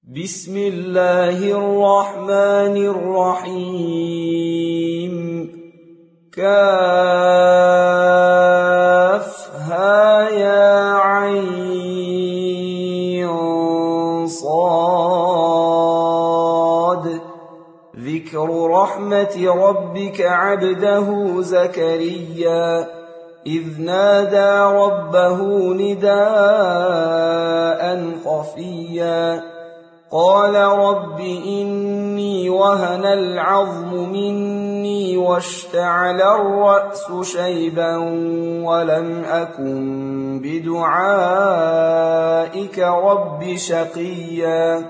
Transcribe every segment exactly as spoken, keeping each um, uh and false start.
بسم الله الرحمن الرحيم كافها يا عين صاد ذكر رحمة ربك عبده زكريا إذ نادى ربه نداء خفيا قال رب إني وهن العظم مني واشتعل الرأس شيبا ولم أكن بدعائك رب شقيا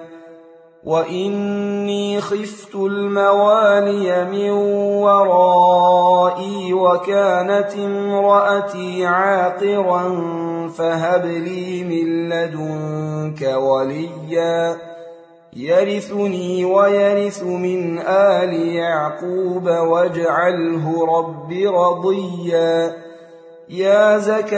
وإني خفت الموالي من ورائي وكانت امرأتي عاقرا فهب لي من لدنك وليا يرثني ويرث من آل يعقوب واجعله رب رضيا يا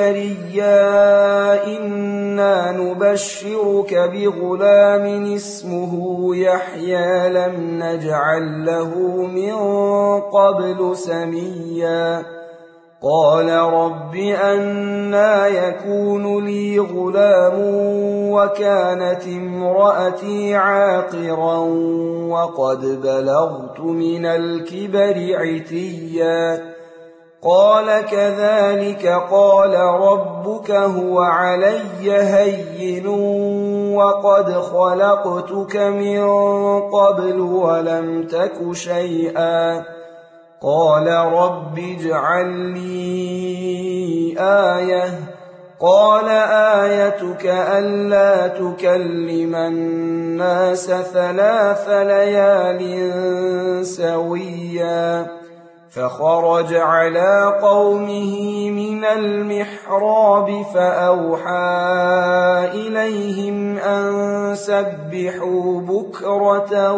زكريا إنا نبشرك بغلام اسمه يحيى لم نجعل له من قبل سميا قال رب أنى يكون لي غلام وكانت امرأتي عاقرا وقد بلغت من الكبر عتيا قال كذلك قال ربك هو علي هين وقد خلقتك من قبل ولم تك شيئا قال رب اجعل لي آية قال آيتك ألا تكلم الناس ثلاث ليال سويا فخرج على قومه من المحراب فأوحى إليهم أن سبحوا بكرة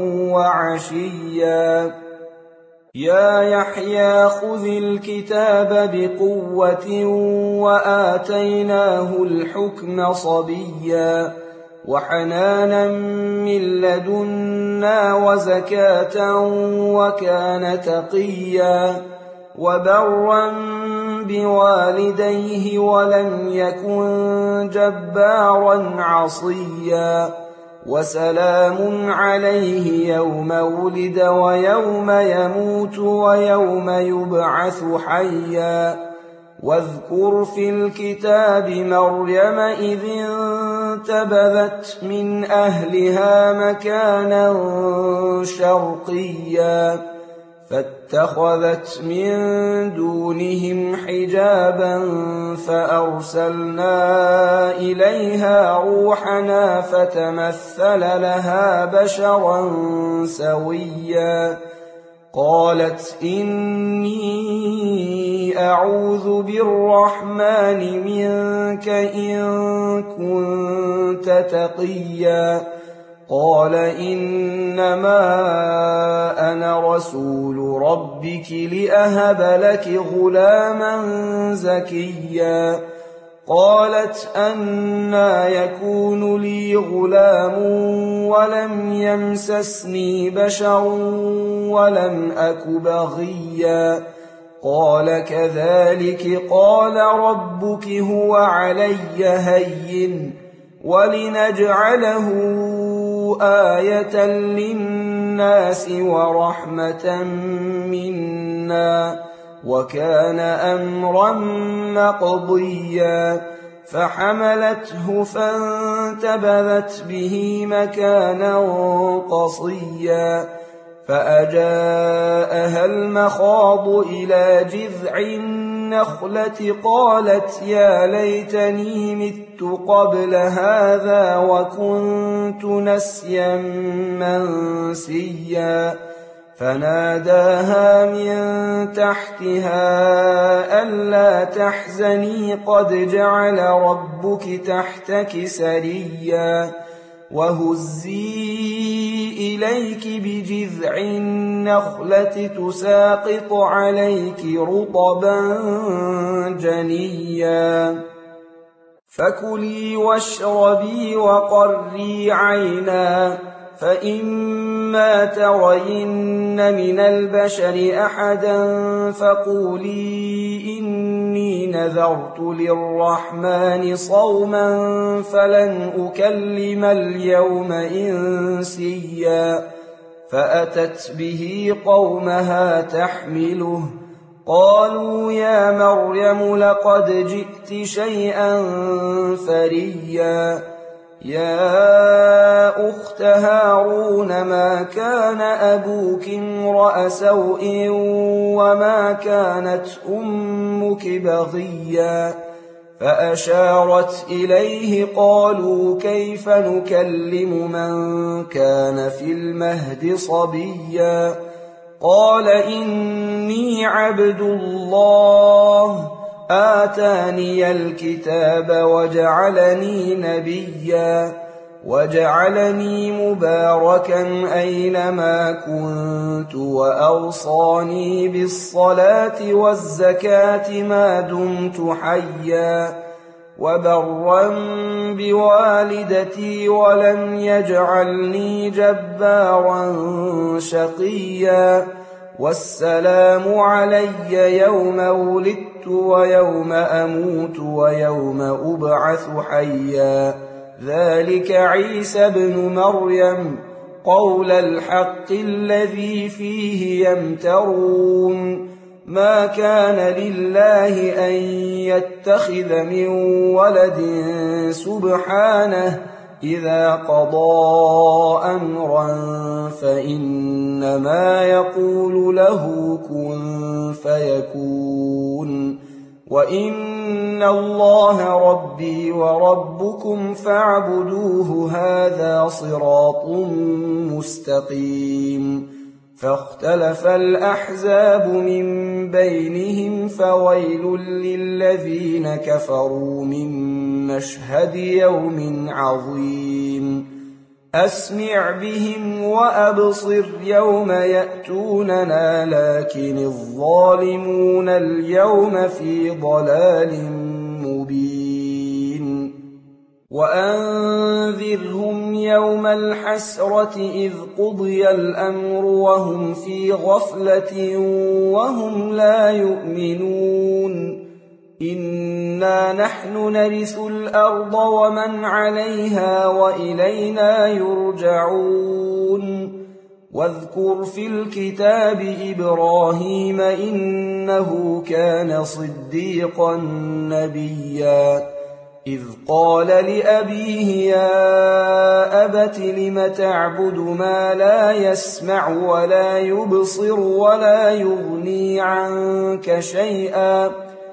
وعشيا يا يحيى خذ الكتاب بقوة وآتيناه الحكم صبيا وحنانا من لدنا وزكاة وكان تقيا وبرا بوالديه ولم يكن جبارا عصيا وسلام عليه يوم ولد ويوم يموت ويوم يبعث حيا واذكر في الكتاب مريم إذ انتبذت من أهلها مكانا شرقيا فاتخذت من دونهم حجابا فأرسلنا إليها روحنا فتمثل لها بشرا سويا قالت إني أعوذ بالرحمن منك إن كنت تقيا قال إنما أنا رسول ربك لأهب لك غلاما زكيا قالت أنى يكون لي غلام ولم يمسسني بشر ولم أك بغيا قال كذلك قال ربك هو علي هين ولنجعله آية للناس ورحمة منا وكان أمرا مقضيا فحملته فانتبذت به مكانا قصيا فأجاءها المخاض إلى جذع النخلة قالت يا ليتني مت قبل هذا وكنت نسيا منسيا فناداها من تحتها ألا تحزني قد جعل ربك تحتك سريا وهزي إليك بجذع النخلة تساقط عليك رطبا جنيا فكلي واشربي وقري عينا، فإما ترين من البشر أحدا فقولي إني نذرت للرحمن صوما فلن أكلم اليوم إنسيا. فأتت به قومها تحمله، قالوا يا مريم لقد جئت شيئا فريا. يا أخت هارون ما كان أبوك امرأ سوء وما كانت أمك بغيا. فأشارت إليه، قالوا كيف نكلم من كان في المهد صبيا. قال إني عبد الله آتاني الكتاب وجعلني نبيا وجعلني مباركا أينما كنت وأوصاني بالصلاة والزكاة ما دمت حيا وبرا بوالدتي ولم يجعلني جبارا شقيا. والسلام علي يوم ولدت ويوم أموت ويوم أبعث حيا. ذلك عيسى ابن مريم قول الحق الذي فيه يمترون. ما كان لله أن يتخذ من ولد سبحانه، إذا قضى أمرا فإنما يقول له كن فيكون. وإن الله ربي وربكم فاعبدوه، هذا صراط مستقيم. فاختلف الأحزاب من بينهم، فويل للذين كفروا من مشهد يوم عظيم. أسمع بهم وأبصر يوم يأتوننا، لكن الظالمون اليوم في ضلال مبين. وأنذرهم يوم الحسرة إذ قضي الأمر وهم في غفلة وهم لا يؤمنون. إنا نحن نرث الأرض ومن عليها وإلينا يرجعون. واذكر في الكتاب إبراهيم إنه كان صديقا نبيا، إذ قال لأبيه يا أبت لم تعبد ما لا يسمع ولا يبصر ولا يغني عنك شيئا.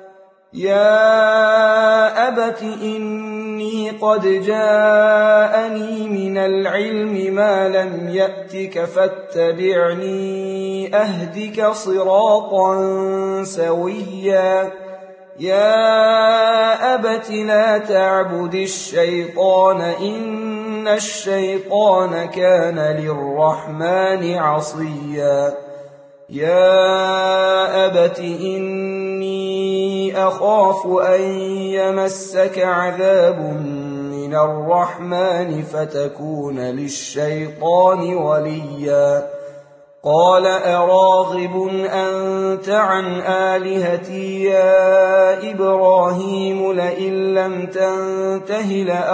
يا أبت إني قد جاءني من العلم ما لم يأتك فاتبعني أهدك صراطا سويا. يا أبت لا تعبد الشيطان إن الشيطان كان للرحمن عصيا. يا أبت إني أخاف أن يمسك عذاب من الرحمن فتكون للشيطان وليا. قال أراغب أنت عن آلهتي يا إبراهيم لئن لم تنته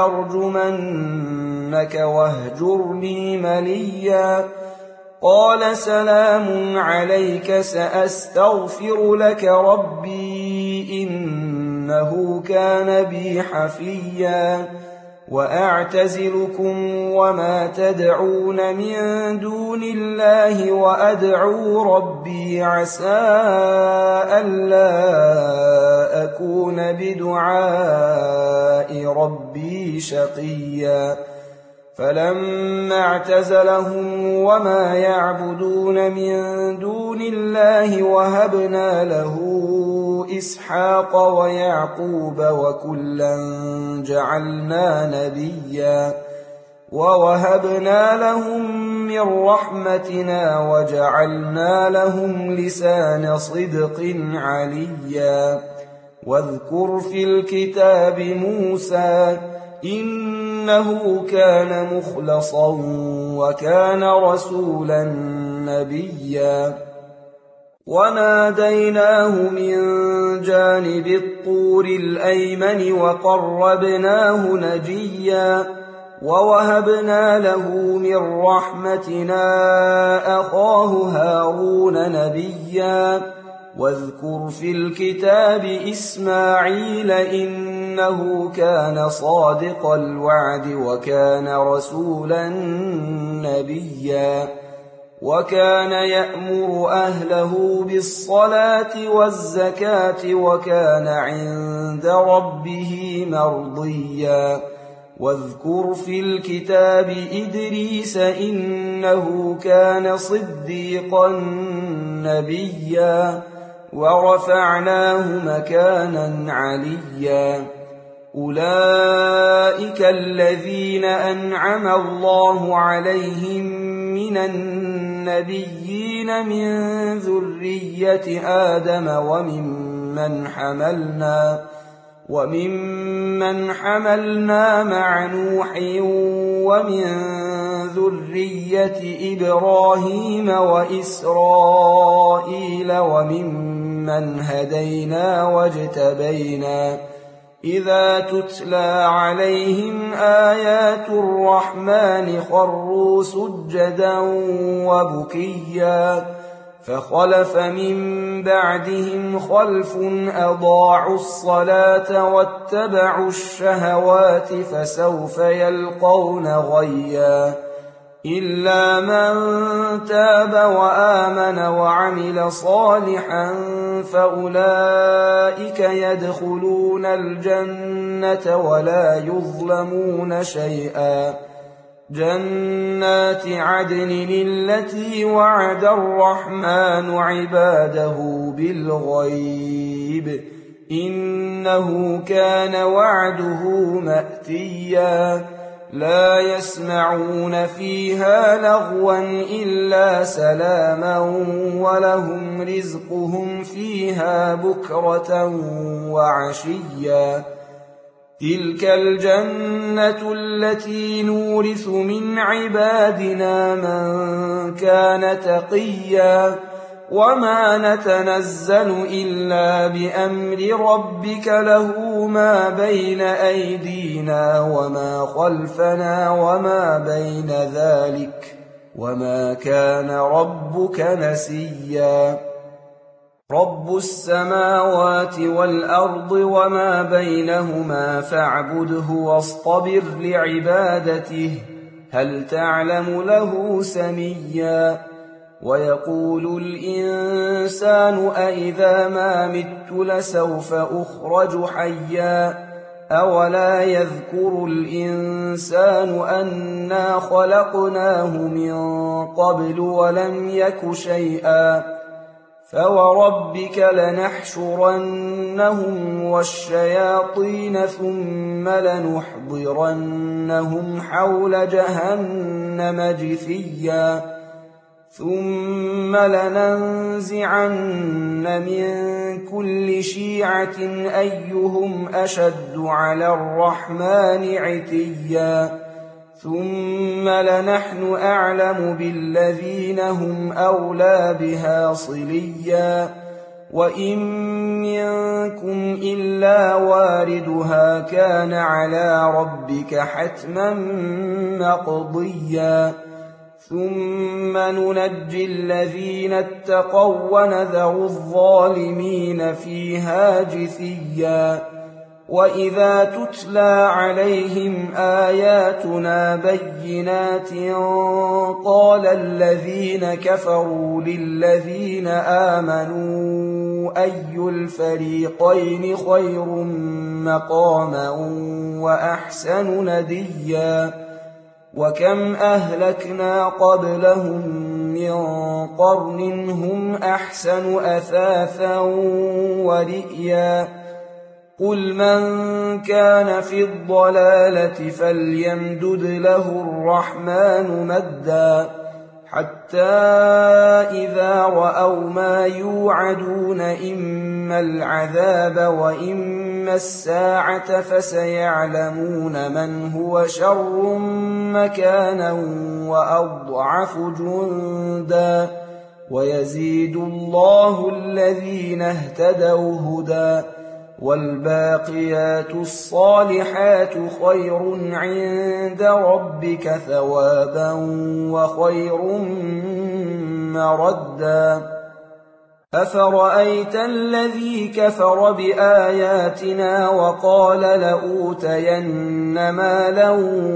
لأرجمنك واهجرني مليا. قال سلام عليك سأستغفر لك ربي إنه كان بي حفيا. وأعتزلكم وما تدعون من دون الله وأدعو ربي عسى ألا أكون بدعاء ربي شقيا. فلما اعتزلهم وما يعبدون من دون الله وهبنا له إسحاق ويعقوب وكلا جعلنا نبيا. ووهبنا لهم من رحمتنا وجعلنا لهم لسان صدق عليا. واذكر في الكتاب موسى إنه كان مخلصا وكان رسولا نبيا وناديناه من جانب الطور الأيمن وقربناه نجيا ووهبنا له من رحمتنا أخاه هارون نبيا واذكر في الكتاب إسماعيل إنه كان صادق الوعد وكان رسولا نبيا وكان يأمر أهله بالصلاة والزكاة وكان عند ربه مرضيا واذكر في الكتاب إدريس إنه كان صديقا نبيا ورفعناه مكانا عليا أولئك الذين أنعم الله عليهم من النبيين من ذرية آدم وممن حملنا وممن حملنا مع نوح ومن ذرية إبراهيم وإسرائيل وممن هدينا واجتبينا إذا تتلى عليهم آيات الرحمن خروا سجدا وبكيا فخلف من بعدهم خلف أضاعوا الصلاة واتبعوا الشهوات فسوف يلقون غيا إلا من تاب وآمن وعمل صالحا فأولئك يدخلون الجنة ولا يظلمون شيئا جنات عدن التي وعد الرحمن عباده بالغيب إنه كان وعده مأتيا لا يسمعون فيها لغوا إلا سلاما ولهم رزقهم فيها بكرة وعشيا تلك الجنة التي نورث من عبادنا من كان تقيا وما نتنزل إلا بأمر ربك له ما بين أيدينا وما خلفنا وما بين ذلك وما كان ربك نسيا رب السماوات والأرض وما بينهما فاعبده واصطبر لعبادته هل تعلم له سميا ويقول الإنسان أإذا ما مت لسوف أخرج حيا أولا يذكر الإنسان أنا خلقناه من قبل ولم يك شيئا فوربك لنحشرنهم والشياطين ثم لنحضرنهم حول جهنم جثيا ثم لننزعن من كل شيعة أيهم أشد على الرحمن عتيا ثم لنحن أعلم بالذين هم أولى بها صليا وإن منكم إلا واردها كان على ربك حتما مقضيا ثم ننجي الذين اتقوا ونذر الظالمين فيها جثيا وإذا تتلى عليهم آياتنا بينات قال الذين كفروا للذين آمنوا أي الفريقين خير مقاما وأحسن نديا وكم أهلكنا قبلهم من قرن هم أحسن أثاثا ورئيا قل من كان في الضلالة فليمدد له الرحمن مدا حتى إذا رأوا ما يوعدون إما العذاب وإما الساعة فسيعلمون من هو شر مكانا وأضعف جندا ويزيد الله الذين اهتدوا هدى والباقيات الصالحات خير عند ربك ثوابا وخير مردا أفرأيت الذي كفر بآياتنا وقال لأوتين مالا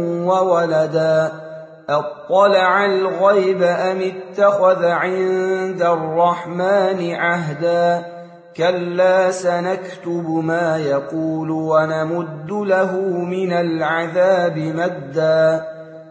وولدا أطلع الغيب أم اتخذ عند الرحمن عهدا كلا سنكتب ما يقول ونمد له من العذاب مدا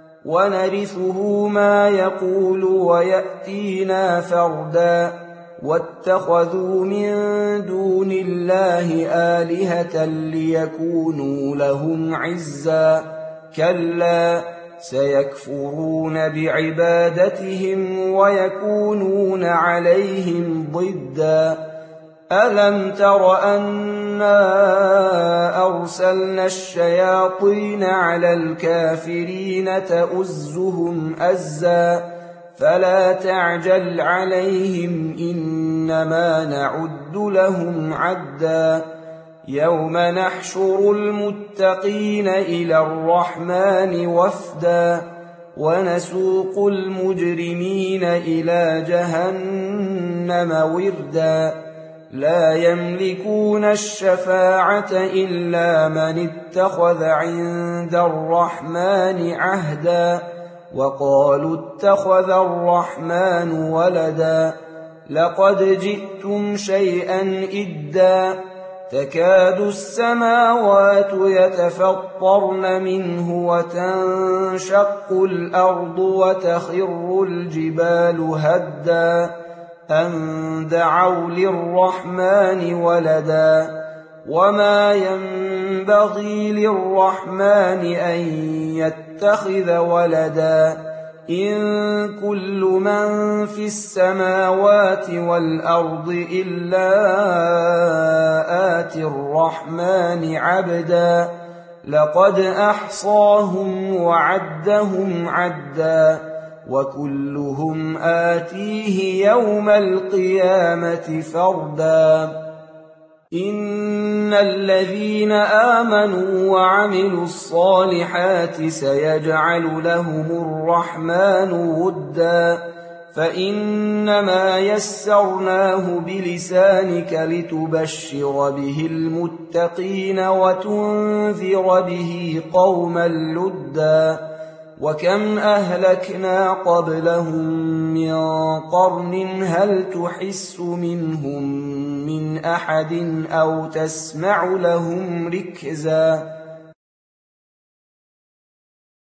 ونرثه ما يقول ويأتينا فردا واتخذوا من دون الله آلهة ليكونوا لهم عزا كلا سيكفرون بعبادتهم ويكونون عليهم ضدا ألم تر أنا أرسلنا الشياطين على الكافرين تؤزهم أزا فلا تعجل عليهم إنما نعد لهم عدا يوم نحشر المتقين إلى الرحمن وفدا ونسوق المجرمين إلى جهنم وردا لا يملكون الشفاعة إلا من اتخذ عند الرحمن عهدا وقالوا اتخذ الرحمن ولدا لقد جئتم شيئا إدا تكاد السماوات يتفطرن منه وتنشق الأرض وتخر الجبال هدا أن دعوا للرحمن ولدا وما ينبغي للرحمن أن يتخذ ولدا إن كل من في السماوات والأرض إلا آتي الرحمن عبدا لقد أحصاهم وعدهم عدا وكلهم آتيه يوم القيامة فردا إن الذين آمنوا وعملوا الصالحات سيجعل لهم الرحمن ودا فإنما يسرناه بلسانك لتبشر به المتقين وتنذر به قوما لدا وكم أهلكنا قبلهم من قرن هل تحس منهم من أحد أو تسمع لهم ركزا